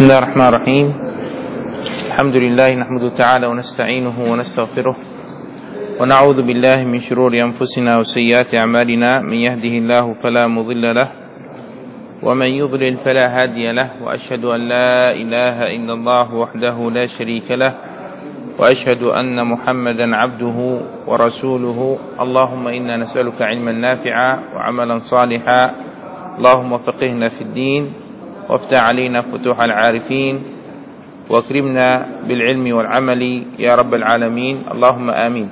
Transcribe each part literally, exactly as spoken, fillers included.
بسم الله الرحمن الرحيم. الحمد لله نحمده تعالى ونستعينه ونستغفره ونعوذ بالله من شرور أنفسنا وسيئات أعمالنا، من يهده الله فلا مضل له ومن يضلل فلا هادي له، وأشهد أن لا إله إلا الله وحده لا شريك له، وأشهد أن محمدا عبده ورسوله. اللهم إنا نسألك علما نافعا وعملا صالحا، اللهم فقهنا في الدين وافتح علينا فتوح العارفين واكرمنا بالعلم والعمل يا رب العالمين، اللهم آمين.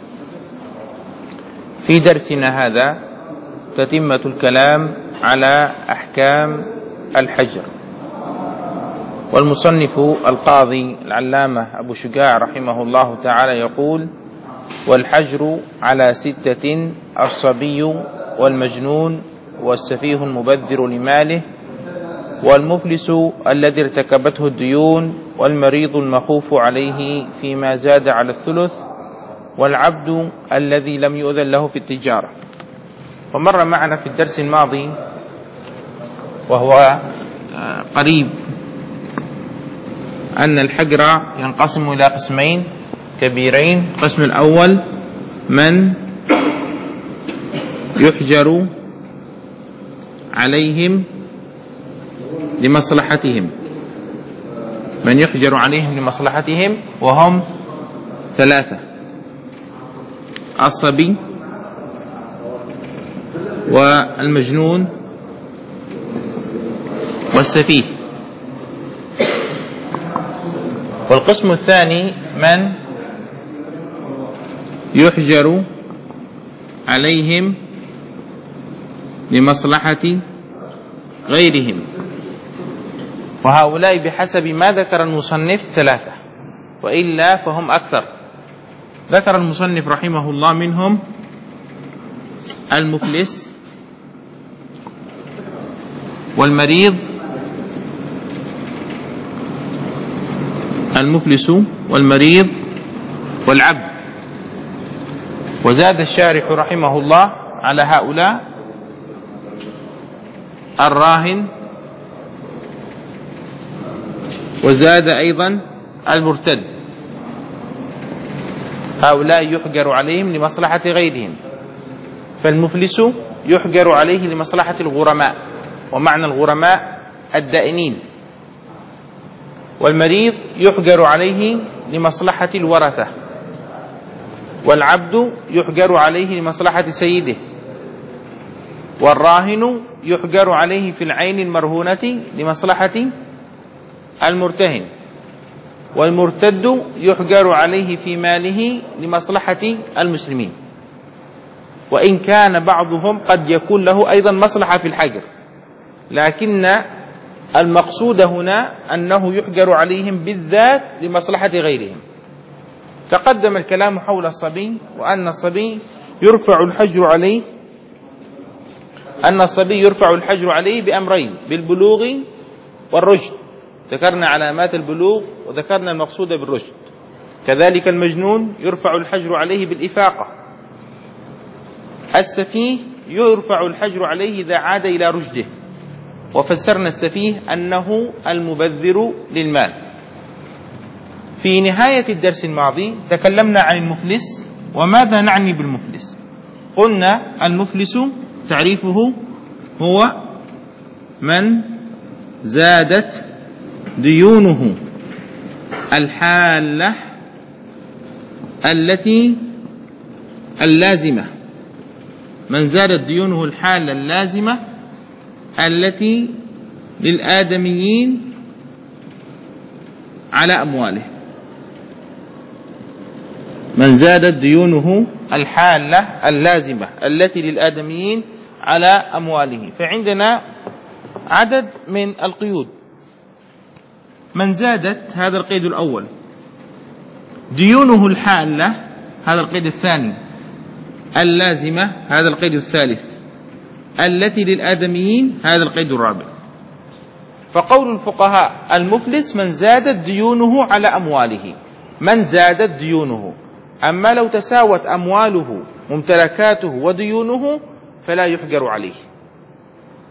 في درسنا هذا تتمة الكلام على أحكام الحجر، والمصنف القاضي العلامة أبو شجاع رحمه الله تعالى يقول: والحجر على ستة: الصبي والمجنون والسفيه المبذر لماله والمفلس الذي ارتكبته الديون والمريض المخوف عليه فيما زاد على الثلث والعبد الذي لم يؤذن له في التجارة. ومر معنا في الدرس الماضي وهو قريب أن الحجر ينقسم إلى قسمين كبيرين. القسم الأول من يحجر عليهم لمصلحتهم من يحجر عليهم لمصلحتهم وهم ثلاثة: الصبي والمجنون والسفيه. والقسم الثاني من يحجر عليهم لمصلحة غيرهم، وهؤلاء بحسب ما ذكر المصنف ثلاثة، وإلا فهم أكثر. ذكر المصنف رحمه الله منهم المفلس والمريض المفلس والمريض والعبد. وزاد الشارح رحمه الله على هؤلاء الراهن، وزاد أيضا المرتد. هؤلاء يحجر عليهم لمصلحة غيرهم، فالمفلس يحجر عليه لمصلحة الغرماء، ومعنى الغرماء الدائنين. والمريض يحجر عليه لمصلحة الورثة، والعبد يحجر عليه لمصلحة سيده، والراهن يحجر عليه في العين المرهونة لمصلحة المرتهن، والمرتد يحجر عليه في ماله لمصلحة المسلمين. وإن كان بعضهم قد يكون له أيضا مصلحة في الحجر، لكن المقصود هنا أنه يحجر عليهم بالذات لمصلحة غيرهم. تقدم الكلام حول الصبي، وأن الصبي يرفع الحجر عليه أن الصبي يرفع الحجر عليه بأمرين: بالبلوغ والرشد. ذكرنا علامات البلوغ وذكرنا المقصود بالرشد. كذلك المجنون يرفع الحجر عليه بالإفاقة. السفيه يرفع الحجر عليه إذا عاد إلى رشده، وفسرنا السفيه أنه المبذر للمال. في نهاية الدرس الماضي تكلمنا عن المفلس. وماذا نعني بالمفلس؟ قلنا المفلس تعريفه هو من زادت ديونه الحالة التي اللازمة من زادت ديونه الحالة اللازمة التي للآدميين على أمواله. من زادت ديونه الحالة اللازمة التي للآدميين على أمواله. فعندنا عدد من القيود. من زادت، هذا القيد الأول. ديونه الحالة، هذا القيد الثاني. اللازمة، هذا القيد الثالث. التي للآدميين، هذا القيد الرابع. فقول الفقهاء المفلس من زادت ديونه على أمواله، من زادت ديونه. أما لو تساوت أمواله ممتلكاته وديونه فلا يحجر عليه.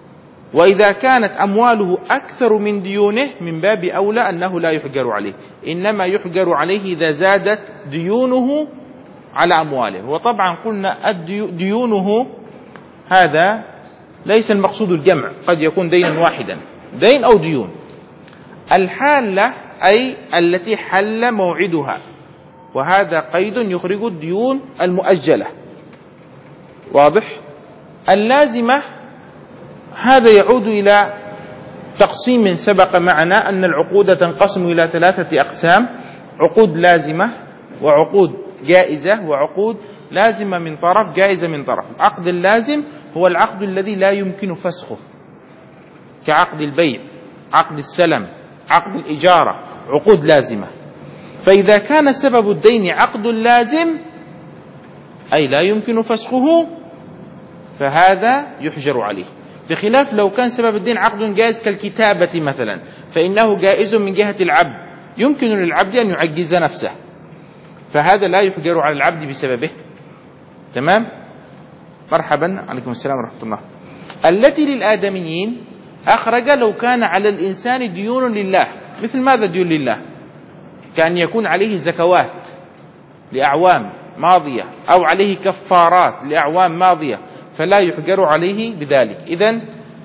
وإذا كانت أمواله أكثر من ديونه من باب أولى أنه لا يحجر عليه، إنما يحجر عليه إذا زادت ديونه على أمواله. وطبعا قلنا ديونه هذا ليس المقصود الجمع، قد يكون دينا واحدا، دين أو ديون. الحالة أي التي حل موعدها، وهذا قيد يخرج الديون المؤجلة. واضح؟ اللازمة هذا يعود إلى تقسيم سبق معنا أن العقود تنقسم إلى ثلاثة أقسام: عقود لازمة، وعقود جائزة، وعقود لازمة من طرف جائزة من طرف. العقد اللازم هو العقد الذي لا يمكن فسخه، كعقد البيع، عقد السلم، عقد الإجارة، عقود لازمة. فإذا كان سبب الدين عقد لازم أي لا يمكن فسخه فهذا يحجر عليه، بخلاف لو كان سبب الدين عقد جائز كالكتابة مثلا، فإنه جائز من جهة العبد، يمكن للعبد أن يعجز نفسه، فهذا لا يحجر على العبد بسببه. تمام؟ مرحبا، عليكم السلام ورحمة الله. التي للآدميين أخرج لو كان على الإنسان ديون لله. مثل ماذا ديون لله؟ كأن يكون عليه زكوات لأعوام ماضية، أو عليه كفارات لأعوام ماضية، فلا يحجر عليه بذلك. إذن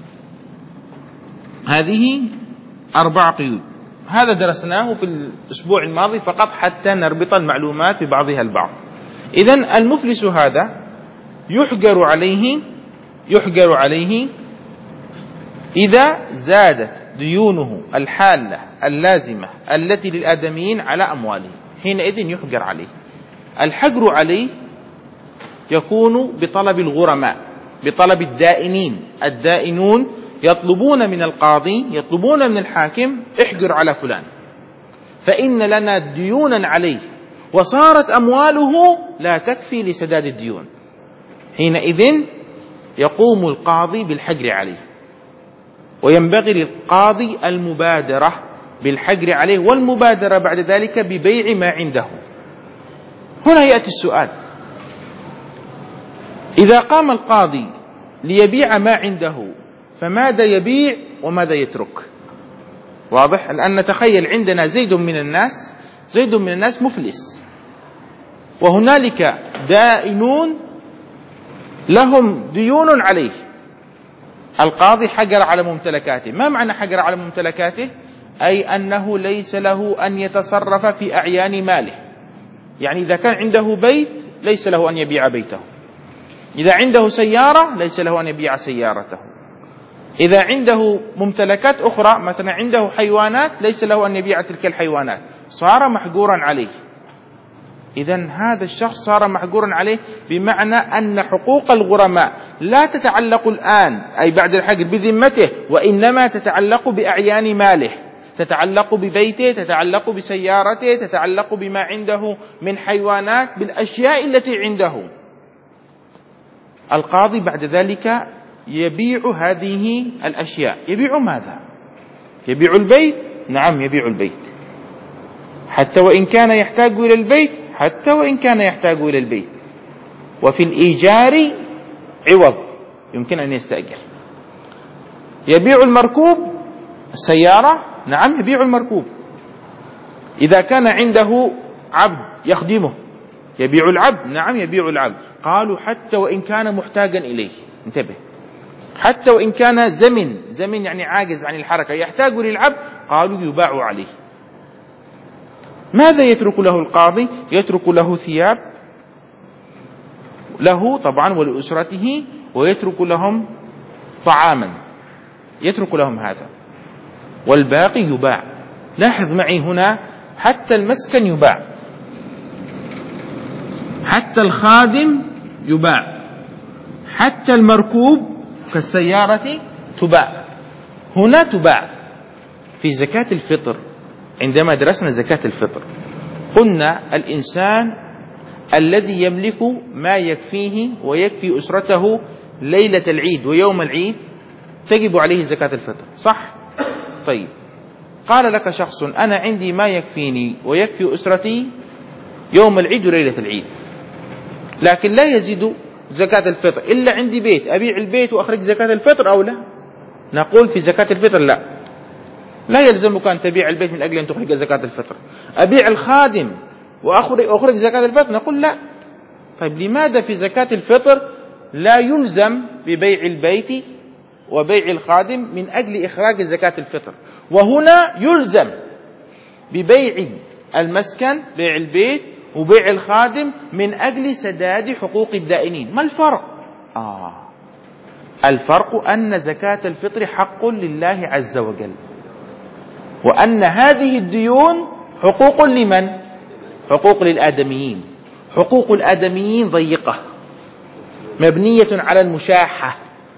هذه أربع قيود. هذا درسناه في الأسبوع الماضي فقط حتى نربط المعلومات ببعضها البعض. إذن المفلس هذا يحجر عليه يحجر عليه إذا زادت ديونه الحالة اللازمة التي للآدميين على أمواله، حينئذ يحجر عليه. الحجر عليه يكون بطلب الغرماء، بطلب الدائنين. الدائنون يطلبون من القاضي، يطلبون من الحاكم: احجر على فلان فإن لنا ديونا عليه وصارت أمواله لا تكفي لسداد الديون. حينئذ يقوم القاضي بالحجر عليه، وينبغي للقاضي المبادرة بالحجر عليه، والمبادرة بعد ذلك ببيع ما عنده. هنا يأتي السؤال: إذا قام القاضي ليبيع ما عنده فماذا يبيع وماذا يترك؟ واضح؟ الآن نتخيل عندنا زيد من الناس زيد من الناس مفلس، وهنالك دائنون لهم ديون عليه. القاضي حجر على ممتلكاته. ما معنى حجر على ممتلكاته؟ أي أنه ليس له أن يتصرف في أعيان ماله. يعني إذا كان عنده بيت ليس له أن يبيع بيته، إذا عنده سيارة ليس له أن يبيع سيارته، إذا عنده ممتلكات أخرى مثلا عنده حيوانات ليس له أن يبيع تلك الحيوانات، صار محجورا عليه. إذن هذا الشخص صار محجورا عليه، بمعنى أن حقوق الغرماء لا تتعلق الآن أي بعد الحجر بذمته، وإنما تتعلق بأعيان ماله، تتعلق ببيته، تتعلق بسيارته، تتعلق بما عنده من حيوانات، بالأشياء التي عنده. القاضي بعد ذلك يبيع هذه الأشياء. يبيع ماذا؟ يبيع البيت؟ نعم يبيع البيت، حتى وإن كان يحتاج إلى البيت، حتى وإن كان يحتاج إلى البيت. وفي الإيجار عوض، يمكن أن يستأجر. يبيع المركوب، السيارة، نعم يبيع المركوب. إذا كان عنده عبد يخدمه يبيع العبد، نعم يبيع العبد. قالوا حتى وإن كان محتاجا إليه، انتبه، حتى وإن كان زمن زمن يعني عاجز عن الحركة يحتاج للعبد، قالوا يباع عليه. ماذا يترك له القاضي؟ يترك له ثياب له طبعا ولأسرته، ويترك لهم طعاما، يترك لهم هذا، والباقي يباع. لاحظ معي هنا حتى المسكن يباع، حتى الخادم يباع، حتى المركوب كالسيارة تباع. هنا تباع. في زكاة الفطر عندما درسنا زكاة الفطر قلنا الإنسان الذي يملك ما يكفيه ويكفي أسرته ليلة العيد ويوم العيد تجب عليه زكاة الفطر، صح؟ طيب، قال لك شخص: أنا عندي ما يكفيني ويكفي أسرتي يوم العيد وليلة العيد، لكن لا يزيد زكاة الفطر إلا عندي بيت، أبيع البيت وأخرج زكاة الفطر أو لا؟ نقول في زكاة الفطر لا، لا يلزمك أن تبيع البيت من أجل أن تخرج زكاة الفطر. أبيع الخادم وأخرج زكاة الفطر، نقول لا. طيب لماذا في زكاة الفطر لا يلزم ببيع البيت وبيع الخادم من أجل إخراج زكاة الفطر، وهنا يلزم ببيع المسكن، بيع البيت وبيع الخادم من أجل سداد حقوق الدائنين؟ ما الفرق؟ آه الفرق أن زكاة الفطر حق لله عز وجل، وأن هذه الديون حقوق لمن؟ حقوق للآدميين. حقوق الآدميين ضيقة مبنية على المشاحة،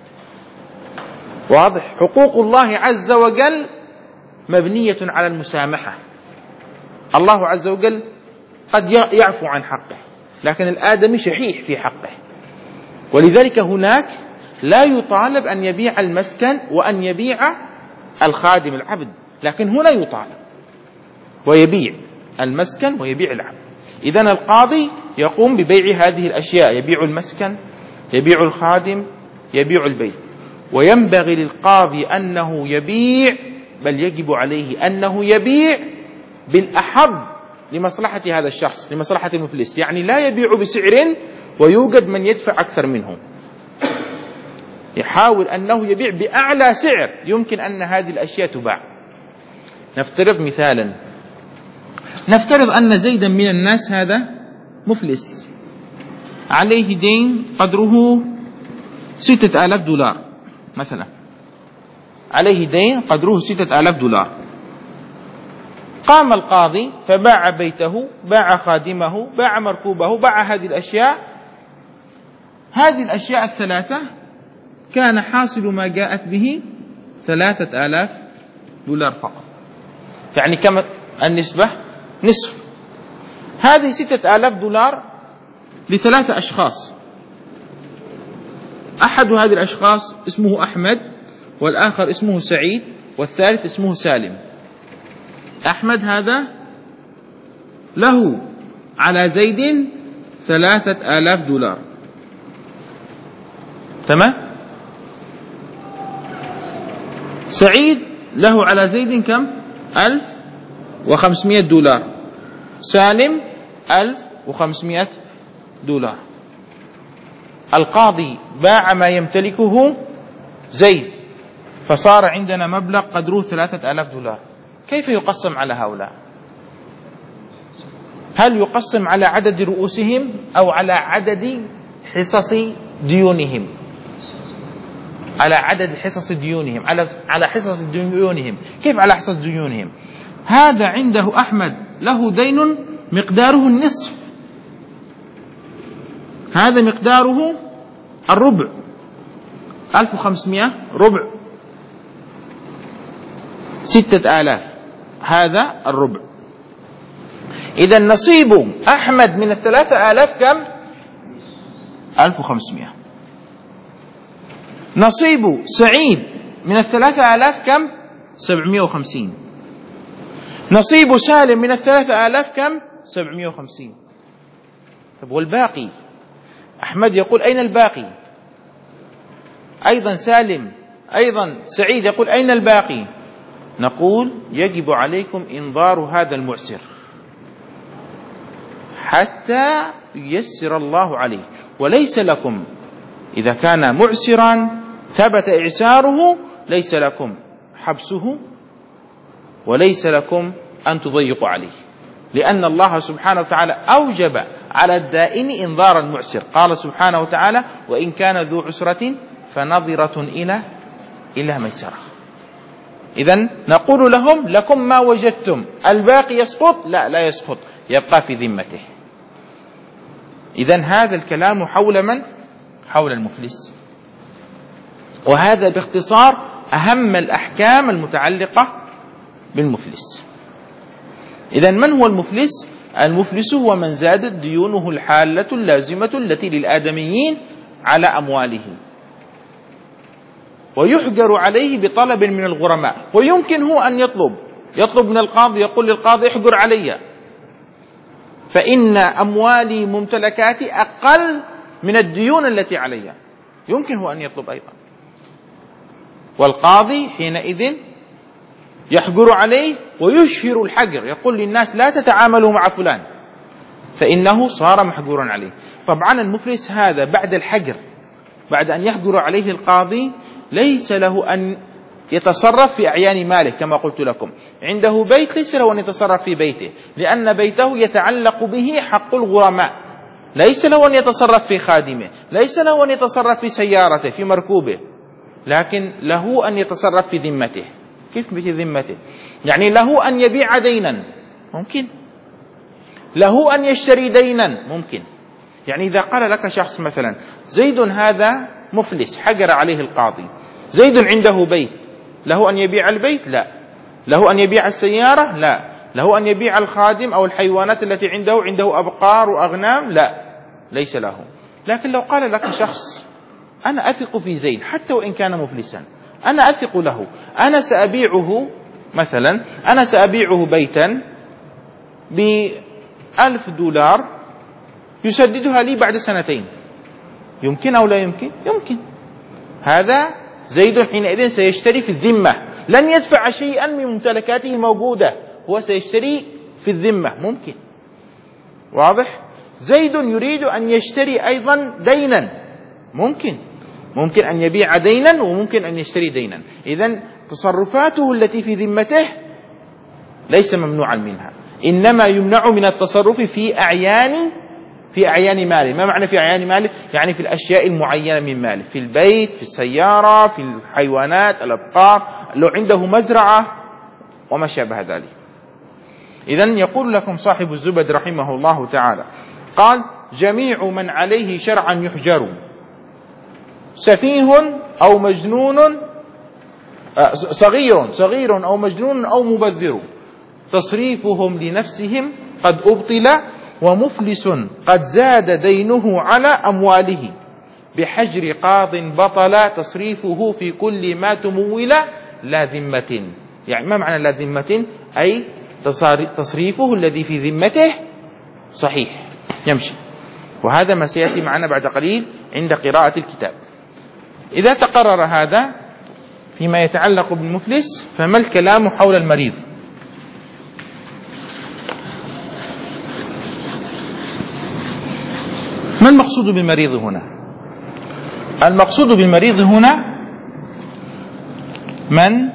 واضح؟ حقوق الله عز وجل مبنية على المسامحة. الله عز وجل قد يعفو عن حقه، لكن الآدمي شحيح في حقه، ولذلك هناك لا يطالب أن يبيع المسكن وأن يبيع الخادم العبد، لكن هنا يطالب ويبيع المسكن ويبيع العبد. إذن القاضي يقوم ببيع هذه الأشياء، يبيع المسكن، يبيع الخادم، يبيع البيت. وينبغي للقاضي أنه يبيع، بل يجب عليه أنه يبيع بالأحظ لمصلحة هذا الشخص، لمصلحة المفلس، يعني لا يبيع بسعر ويوجد من يدفع أكثر منه، يحاول أنه يبيع بأعلى سعر يمكن أن هذه الأشياء تباع. نفترض مثالا، نفترض أن زيدا من الناس هذا مفلس، عليه دين قدره ستة آلاف دولار مثلا، عليه دين قدره ستة آلاف دولار. قام القاضي فباع بيته، باع خادمه، باع مركوبه، باع هذه الأشياء. هذه الأشياء الثلاثة كان حاصل ما جاءت به ثلاثة آلاف دولار فقط، يعني كم النسبة؟ نصف. هذه ستة آلاف دولار لثلاثة أشخاص، أحد هذه الأشخاص اسمه أحمد، والآخر اسمه سعيد، والثالث اسمه سالم. أحمد هذا له على زيد ثلاثة آلاف دولار، تمام؟ سعيد له على زيد كم؟ ألف وخمسمائة دولار. سالم ألف وخمسمائة دولار. القاضي باع ما يمتلكه زيد، فصار عندنا مبلغ قدره ثلاثة آلاف دولار. كيف يقسم على هؤلاء؟ هل يقسم على عدد رؤوسهم أو على عدد حصص ديونهم؟ على عدد حصص ديونهم، على على حصص ديونهم. كيف على حصص ديونهم؟ هذا عنده أحمد له دين مقداره النصف، هذا مقداره الربع، ألف وخمسمائة ربع ستة آلاف، هذا الربع. إذا نصيب أحمد من الثلاثة آلاف كم؟ ألف وخمسمائة. نصيب سعيد من الثلاثة آلاف كم؟ سبعمائة وخمسين. نصيب سالم من الثلاثة آلاف كم؟ سبعمائة وخمسين. طب والباقي؟ أحمد يقول أين الباقي؟ أيضا سالم، أيضا سعيد يقول أين الباقي؟ نقول يجب عليكم إنظار هذا المعسر حتى ييسر الله عليه، وليس لكم إذا كان معسرا ثبت إعساره ليس لكم حبسه وليس لكم أن تضيقوا عليه، لأن الله سبحانه وتعالى أوجب على الدائن إنظار المعسر. قال سبحانه وتعالى وإن كان ذو عسرة فنظرة إلى إلى ميسرة. إذن نقول لهم لكم ما وجدتم، الباقي يسقط؟ لا لا يسقط، يبقى في ذمته. إذن هذا الكلام حول من؟ حول المفلس. وهذا باختصار أهم الأحكام المتعلقة بالمفلس. إذن من هو المفلس؟ المفلس هو من زادت ديونه الحالة اللازمة التي للآدميين على أمواله، ويحجر عليه بطلب من الغرماء. ويمكن هو أن يطلب يطلب من القاضي، يقول للقاضي احجر علي فإن أموالي ممتلكاتي أقل من الديون التي علي. يمكن هو أن يطلب أيضا. والقاضي حينئذ يحجر عليه ويشهر الحجر، يقول للناس لا تتعاملوا مع فلان فإنه صار محجورا عليه. طبعا المفلس هذا بعد الحجر، بعد أن يحجر عليه القاضي، ليس له أن يتصرف في أعيان ماله كما قلت لكم. عنده بيت ليس له أن يتصرف في بيته، لأن بيته يتعلق به حق الغرماء. ليس له أن يتصرف في خادمه، ليس له أن يتصرف في سيارته في مركوبه، لكن له أن يتصرف في ذمته. كيف في ذمته؟ يعني له أن يبيع دينا، ممكن. له أن يشتري دينا، ممكن. يعني إذا قال لك شخص مثلا زيد هذا مفلس، حجر عليه القاضي، زيد عنده بيت، له أن يبيع البيت؟ لا. له أن يبيع السيارة؟ لا. له أن يبيع الخادم أو الحيوانات التي عنده، عنده أبقار وأغنام؟ لا، ليس له. لكن لو قال لك شخص أنا أثق في زيد حتى وإن كان مفلسا، أنا أثق له، أنا سأبيعه مثلا، أنا سأبيعه بيتا بألف دولار يسددها لي بعد سنتين، يمكن أو لا يمكن؟ يمكن. هذا زيد حينئذ سيشتري في الذمة، لن يدفع شيئا من ممتلكاته الموجودة، هو سيشتري في الذمة، ممكن. واضح؟ زيد يريد أن يشتري أيضا دينا، ممكن. ممكن أن يبيع دينا وممكن أن يشتري دينا. إذن تصرفاته التي في ذمته ليس ممنوعا منها، إنما يمنع من التصرف في أعيان في أعيان ماله. ما معنى في أعيان ماله؟ يعني في الأشياء المعينة من ماله، في البيت، في السيارة، في الحيوانات، الأبقار، لو عنده مزرعة وما شابه ذلك. إذن يقول لكم صاحب الزبد رحمه الله تعالى، قال: جميع من عليه شرعا يحجر، سفيه أو مجنون، صغير صغير أو مجنون أو مبذر، تصريفهم لنفسهم قد أبطل، ومفلس قد زاد دينه على أمواله، بحجر قاض بطل تصريفه في كل ما تمول لا ذمة. يعني ما معنى لا ذمة؟ أي تصريفه الذي في ذمته صحيح يمشي. وهذا ما سيأتي معنا بعد قليل عند قراءة الكتاب. إذا تقرر هذا فيما يتعلق بالمفلس، فما الكلام حول المريض؟ ما المقصود بالمريض هنا؟ المقصود بالمريض هنا من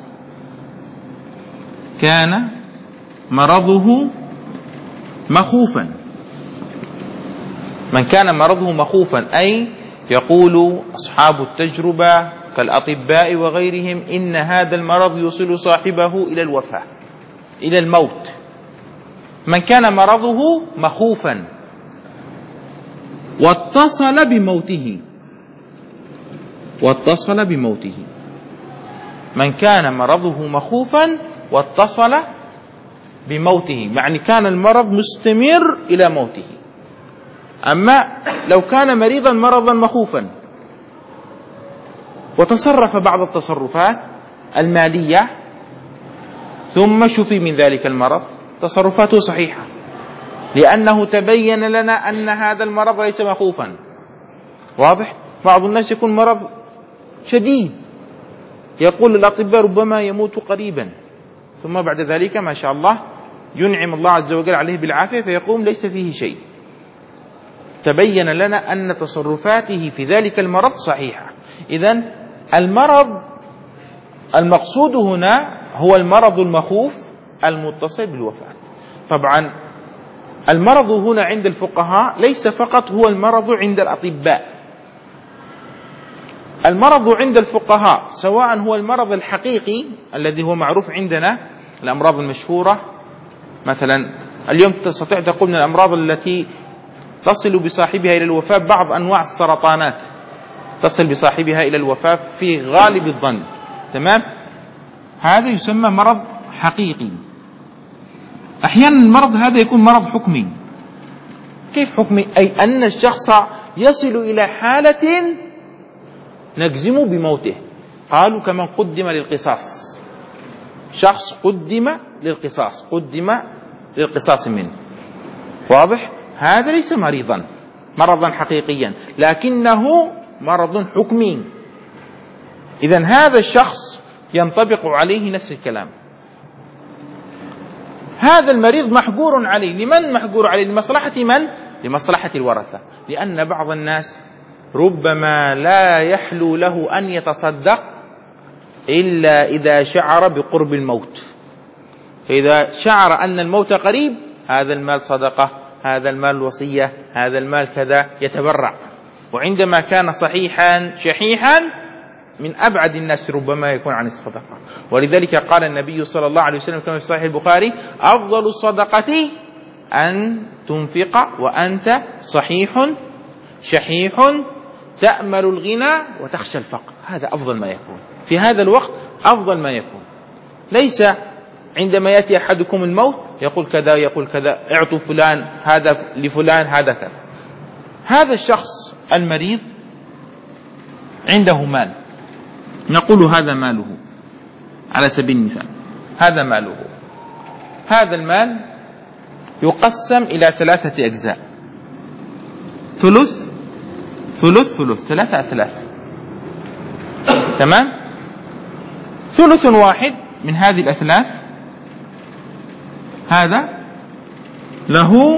كان مرضه مخوفا، من كان مرضه مخوفا، أي يقول أصحاب التجربة كالأطباء وغيرهم إن هذا المرض يوصل صاحبه إلى الوفاة، إلى الموت. من كان مرضه مخوفا واتصل بموته، واتصل بموته من كان مرضه مخوفا واتصل بموته، يعني كان المرض مستمر إلى موته. أما لو كان مريضا مرضا مخوفا وتصرف بعض التصرفات المالية ثم شفي من ذلك المرض، تصرفاته صحيحة، لأنه تبين لنا أن هذا المرض ليس مخوفا. واضح؟ بعض الناس يكون مرض شديد، يقول الأطباء ربما يموت قريبا، ثم بعد ذلك ما شاء الله ينعم الله عز وجل عليه بالعافية فيقوم ليس فيه شيء. تبين لنا أن تصرفاته في ذلك المرض صحيحة. إذن المرض المقصود هنا هو المرض المخوف المتصل بالوفاة. طبعا المرض هنا عند الفقهاء ليس فقط هو المرض عند الأطباء، المرض عند الفقهاء سواء هو المرض الحقيقي الذي هو معروف عندنا، الأمراض المشهورة مثلا اليوم تستطيع تقول من الأمراض التي تصل بصاحبها إلى الوفاة بعض أنواع السرطانات تصل بصاحبها إلى الوفاة في غالب الظن، تمام؟ هذا يسمى مرض حقيقي. أحيانا المرض هذا يكون مرض حكمي. كيف حكمي؟ أي أن الشخص يصل إلى حالة نجزم بموته. قالوا كمن قدم للقصاص، شخص قدم للقصاص، قدم للقصاص منه. واضح؟ هذا ليس مريضا مرضا حقيقيا، لكنه مرض حكمي. إذن هذا الشخص ينطبق عليه نفس الكلام. هذا المريض محجور عليه. لمن محجور عليه؟ لمصلحة من؟ لمصلحة الورثة. لأن بعض الناس ربما لا يحلو له أن يتصدق إلا إذا شعر بقرب الموت. فإذا شعر أن الموت قريب، هذا المال صدقة، هذا المال وصية، هذا المال كذا، يتبرع. وعندما كان صحيحا شحيحا من أبعد الناس ربما يكون عن الصدقة. ولذلك قال النبي صلى الله عليه وسلم كما في صحيح البخاري: أفضل الصدقة أن تنفق وأنت صحيح شحيح تأمل الغنى وتخشى الفقر. هذا أفضل ما يكون في هذا الوقت، أفضل ما يكون. ليس عندما يأتي أحدكم الموت يقول كذا يقول كذا، اعطوا فلان هذا لفلان هذا كذا. هذا الشخص المريض عنده مال، نقول هذا ماله على سبيل المثال، هذا ماله. هذا المال يقسم إلى ثلاثة أجزاء: ثلث ثلث ثلث ثلاثة أثلاث. تمام؟ ثلث واحد من هذه الأثلاث هذا له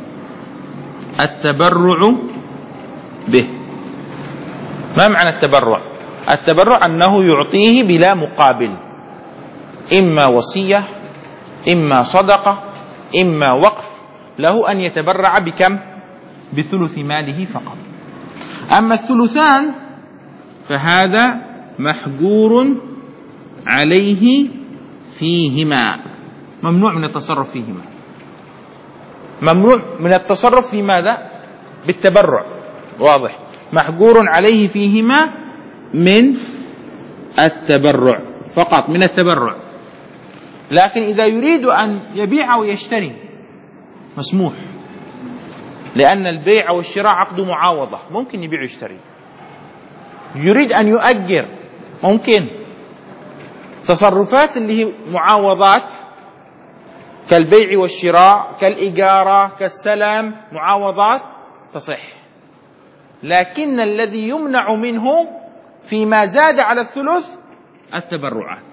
التبرع به. ما معنى التبرع؟ التبرع أنه يعطيه بلا مقابل، إما وصية، إما صدقة، إما وقف، له أن يتبرع بكم؟ بثلث ماله فقط. أما الثلثان فهذا محجور عليه فيهما، ممنوع من التصرف فيهما. ممنوع من التصرف في ماذا؟ بالتبرع، واضح. محجور عليه فيهما من التبرع فقط، من التبرع. لكن إذا يريد أن يبيع ويشتري مسموح، لأن البيع والشراء عقد معاوضة، ممكن يبيع ويشتري. يريد أن يؤجر، ممكن. تصرفات اللي هي معاوضات كالبيع والشراء، كالإجارة، كالسلام، معاوضات تصح. لكن الذي يمنع منه فيما زاد على الثلث التبرعات.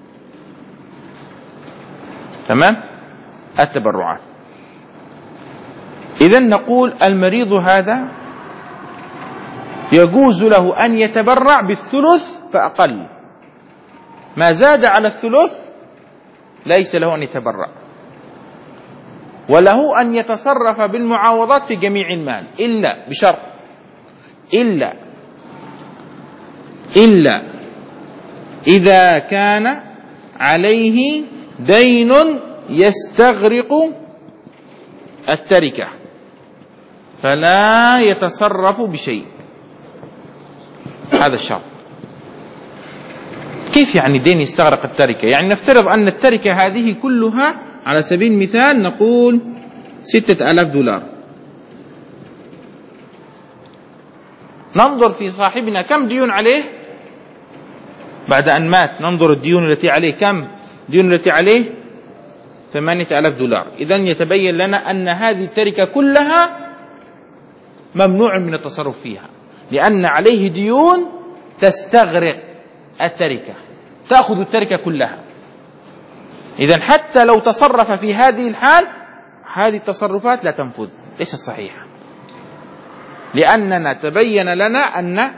تمام؟ التبرعات. إذن نقول المريض هذا يجوز له أن يتبرع بالثلث فأقل، ما زاد على الثلث ليس له أن يتبرع. وله أن يتصرف بالمعاوضات في جميع المال، إلا بشرط، إلا إلا إذا كان عليه دين يستغرق التركة فلا يتصرف بشيء. هذا الشرط. كيف يعني دين يستغرق التركة؟ يعني نفترض أن التركة هذه كلها على سبيل المثال نقول ستة آلاف دولار. ننظر في صاحبنا كم ديون عليه بعد أن مات، ننظر الديون التي عليه، كم ديون التي عليه؟ ثمانية آلاف دولار. إذن يتبين لنا أن هذه التركة كلها ممنوع من التصرف فيها، لأن عليه ديون تستغرق التركة، تأخذ التركة كلها. إذن حتى لو تصرف في هذه الحال، هذه التصرفات لا تنفذ، ليست صحيحة، لأننا تبين لنا أن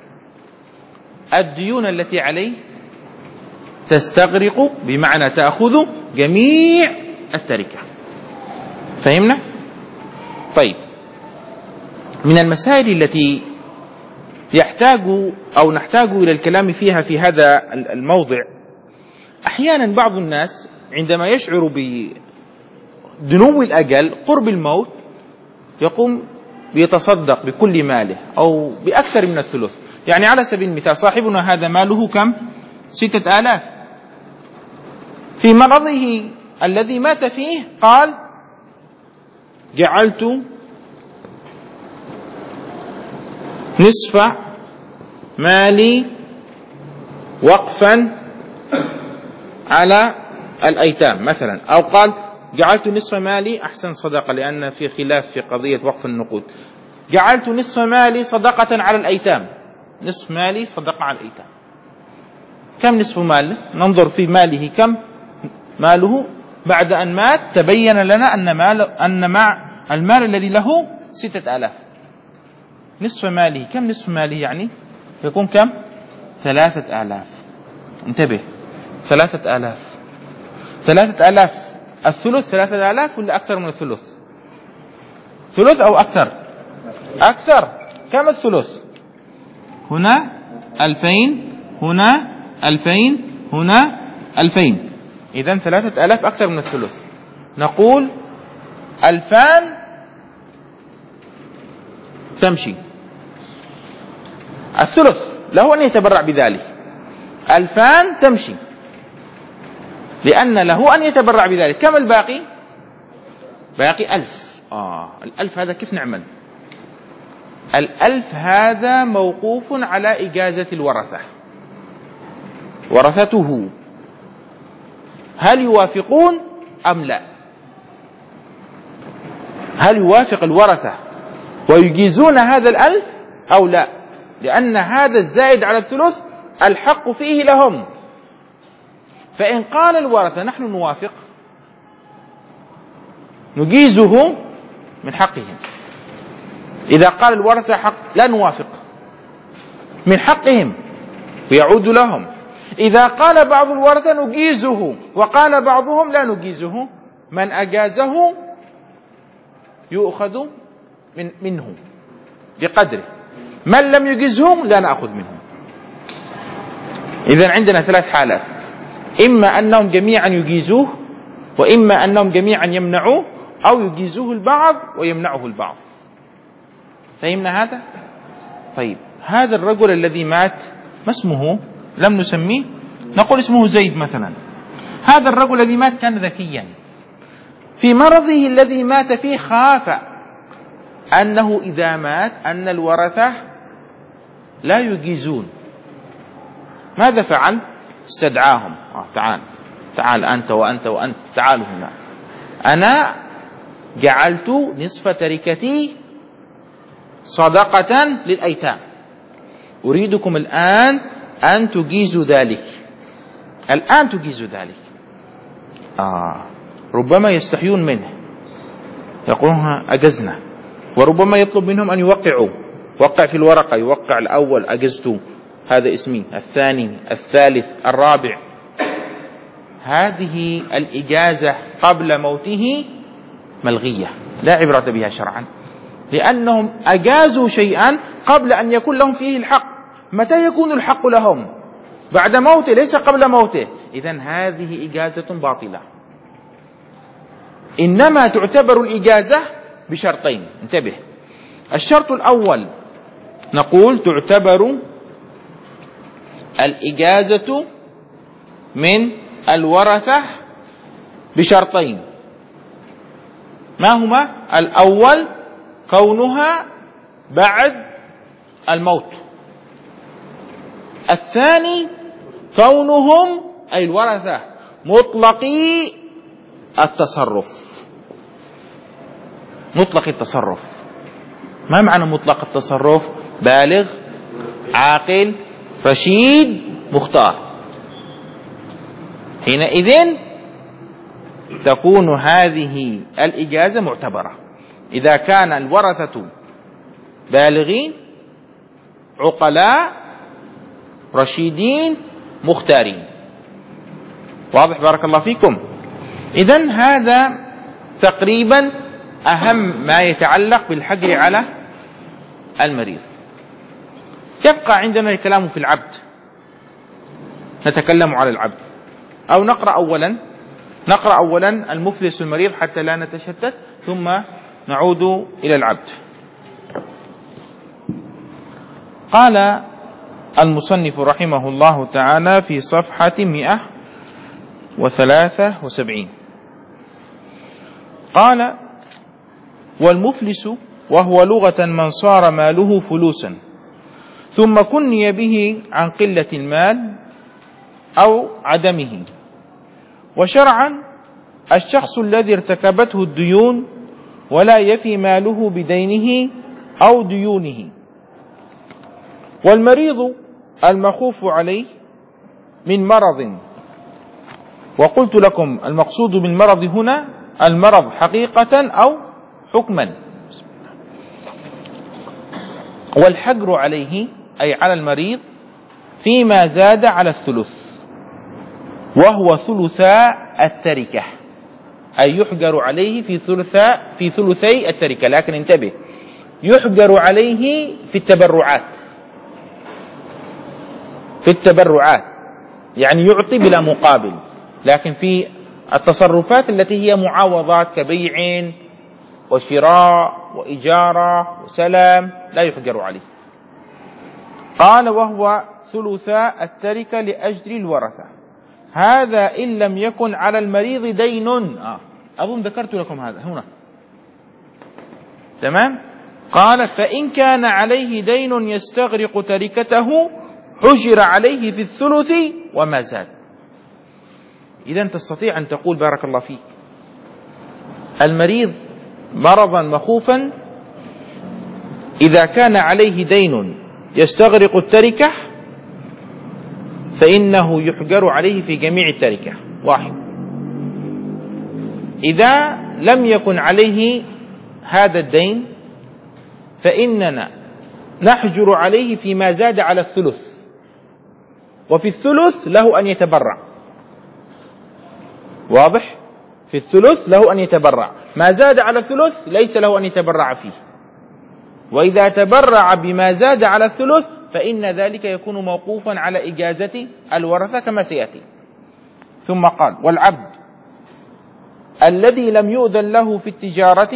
الديون التي عليه تستغرق، بمعنى تأخذ جميع التركة. فهمنا؟ طيب، من المسائل التي يحتاج أو نحتاج إلى الكلام فيها في هذا الموضع، أحيانا بعض الناس عندما يشعر بدنو الأجل، قرب الموت، يقوم بيتصدق بكل ماله أو بأكثر من الثلث. يعني على سبيل المثال صاحبنا هذا ماله كم؟ ستة آلاف. في مرضه الذي مات فيه قال: جعلت نصف مالي وقفا على الأيتام مثلا، أو قال جعلت نصف مالي، أحسن صدقة لأن في خلاف في قضية وقف النقود، جعلت نصف مالي صدقة على الأيتام، نصف مالي صدقة على الأيتام. كم نصف ماله؟ ننظر في ماله كم ماله بعد أن مات. تبين لنا أن مال أن مع المال الذي له ستة آلاف. نصف ماله كم نصف ماله يعني؟ يكون كم؟ ثلاثة آلاف. انتبه، ثلاثة آلاف. ثلاثة آلاف الثلث ثلاثة آلاف ولا أكثر من الثلث؟ ثلث أو أكثر؟ أكثر. كم الثلث؟ هنا ألفين، هنا ألفين، هنا ألفين. إذن ثلاثة آلاف أكثر من الثلث. نقول ألفان تمشي. الثلث له أن يتبرع بذلك. ألفان تمشي لأن له أن يتبرع بذلك. كم الباقي؟ باقي ألف. آه الألف هذا كيف نعمل؟ الألف هذا موقوف على إجازة الورثة. ورثته هل يوافقون أم لا؟ هل يوافق الورثة ويجيزون هذا الألف أو لا؟ لأن هذا الزائد على الثلث الحق فيه لهم. فإن قال الورثة نحن نوافق نجيزه من حقهم. إذا قال الورثة حق لا نوافق من حقهم ويعود لهم. إذا قال بعض الورثة نجيزه وقال بعضهم لا نجيزه، من أجازه يؤخذ من منه بقدره، من لم يجيزه لا نأخذ منه. إذن عندنا ثلاث حالات: إما أنهم جميعا يجيزوه، وإما أنهم جميعا يمنعوه، أو يجيزوه البعض ويمنعه البعض. فهمنا هذا؟ طيب، هذا الرجل الذي مات ما اسمه؟ لم نسميه، نقول اسمه زيد مثلا. هذا الرجل الذي مات كان ذكيا. في مرضه الذي مات فيه خاف أنه إذا مات أن الورثة لا يجيزون. ماذا فعل؟ استدعاهم. آه تعال تعال أنت وأنت وأنت، تعالوا هنا. أنا جعلت نصف تركتي صدقة للأيتام، أريدكم الآن أن تجيزوا ذلك. الآن تجيزوا ذلك. آه ربما يستحيون منه، يقولون أجزنا، وربما يطلب منهم أن يوقعوا. وقع في الورقة، يوقع الأول أجزت، هذا اسمي، الثاني، الثالث، الرابع. هذه الإجازة قبل موته ملغية، لا عبرة بها شرعا، لأنهم أجازوا شيئا قبل أن يكون لهم فيه الحق. متى يكون الحق لهم؟ بعد موته، ليس قبل موته. إذن هذه إجازة باطلة. إنما تعتبر الإجازة بشرطين، انتبه. الشرط الأول نقول تعتبر الإجازة من الورثة بشرطين. ما هما؟ الأول كونها بعد الموت. الثاني كونهم أي الورثة مطلقي التصرف. مطلق التصرف. ما معنى مطلق التصرف؟ بالغ، عاقل، رشيد، مختار. حينئذ تكون هذه الإجازة معتبرة إذا كان الورثة بالغين، عقلاء، رشيدين، مختارين. واضح؟ بارك الله فيكم. إذن هذا تقريبا أهم ما يتعلق بالحجر على المريض. يبقى عندنا الكلام في العبد. نتكلم على العبد، أو نقرأ أولا نقرأ أولا المفلس المريض حتى لا نتشتت، ثم نعود إلى العبد. قال المصنف رحمه الله تعالى في صفحة مئة وثلاثة وسبعين، قال: والمفلس وهو لغة من صار ماله فلوسا ثم كني به عن قلة المال أو عدمه. وشرعا الشخص الذي ارتكبته الديون ولا يفي ماله بدينه أو ديونه. والمريض المخوف عليه من مرض. وقلت لكم المقصود بالمرض هنا المرض حقيقة أو حكما. والحجر عليه أي على المريض فيما زاد على الثلث، وهو ثلثا التركة، أي يحجر عليه في ثلثا في ثلثي التركة. لكن انتبه، يحجر عليه في التبرعات، في التبرعات يعني يعطي بلا مقابل، لكن في التصرفات التي هي معاوضات كبيع وشراء وإجارة وسلام لا يحجر عليه. قال وهو ثلثا التركة لأجل الورثة، هذا إن لم يكن على المريض دين. آه. أظن ذكرت لكم هذا هنا، تمام. قال فإن كان عليه دين يستغرق تركته حجر عليه في الثلث وما زاد. إذن تستطيع أن تقول بارك الله فيك المريض مرضا مخوفا إذا كان عليه دين يستغرق التركة فإنه يحجر عليه في جميع التركة. واحد. إذا لم يكن عليه هذا الدين فإننا نحجر عليه فيما زاد على الثلث، وفي الثلث له أن يتبرع. واضح؟ في الثلث له أن يتبرع، ما زاد على الثلث ليس له أن يتبرع فيه. وإذا تبرع بما زاد على الثلث فإن ذلك يكون موقوفا على إجازة الورثة كما سيأتي. ثم قال والعبد الذي لم يؤذن له في التجارة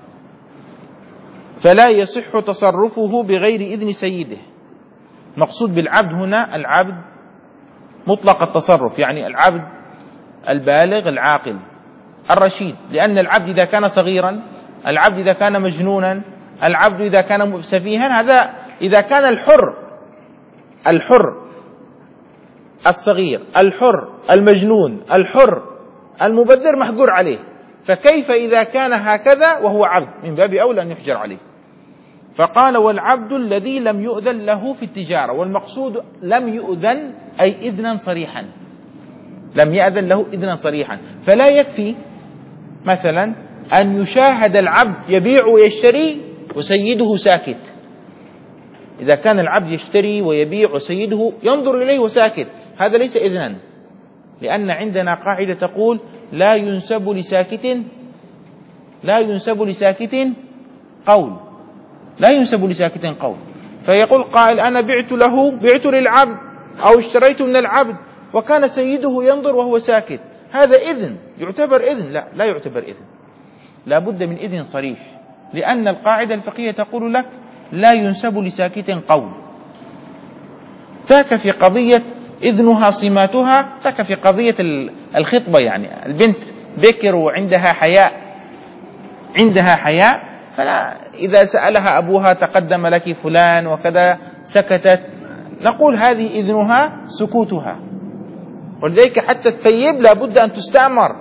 فلا يصح تصرفه بغير إذن سيده. مقصود بالعبد هنا العبد مطلق التصرف، يعني العبد البالغ العاقل الرشيد، لأن العبد إذا كان صغيرا، العبد إذا كان مجنونا، العبد إذا كان سفيها، هذا إذا كان الحر الحر الصغير الحر المجنون الحر المبذر محجور عليه، فكيف إذا كان هكذا وهو عبد؟ من باب أولى أن يحجر عليه. فقال والعبد الذي لم يؤذن له في التجارة، والمقصود لم يؤذن أي إذنا صريحا، لم يأذن له إذنا صريحا. فلا يكفي مثلا أن يشاهد العبد يبيع ويشتري وسيده ساكت. إذا كان العبد يشتري ويبيع وسيده ينظر إليه وساكت، هذا ليس إذنا، لأن عندنا قاعدة تقول لا ينسب لساكت لا ينسب لساكت قول لا ينسب لساكت قول. فيقول قائل أنا بعت له بعت للعبد أو اشتريت من العبد وكان سيده ينظر وهو ساكت، هذا إذن يعتبر إذن؟ لا، لا يعتبر إذن، لا بد من إذن صريح، لأن القاعدة الفقهية تقول لك لا ينسب لساكت قول. ذاك في قضية إذنها صماتها، ذاك في قضية الخطبة، يعني البنت بكر وعندها حياء عندها حياء فلا إذا سألها أبوها تقدم لك فلان وكذا سكتت، نقول هذه إذنها سكوتها. ولذلك حتى الثيب لا بد أن تستأمر.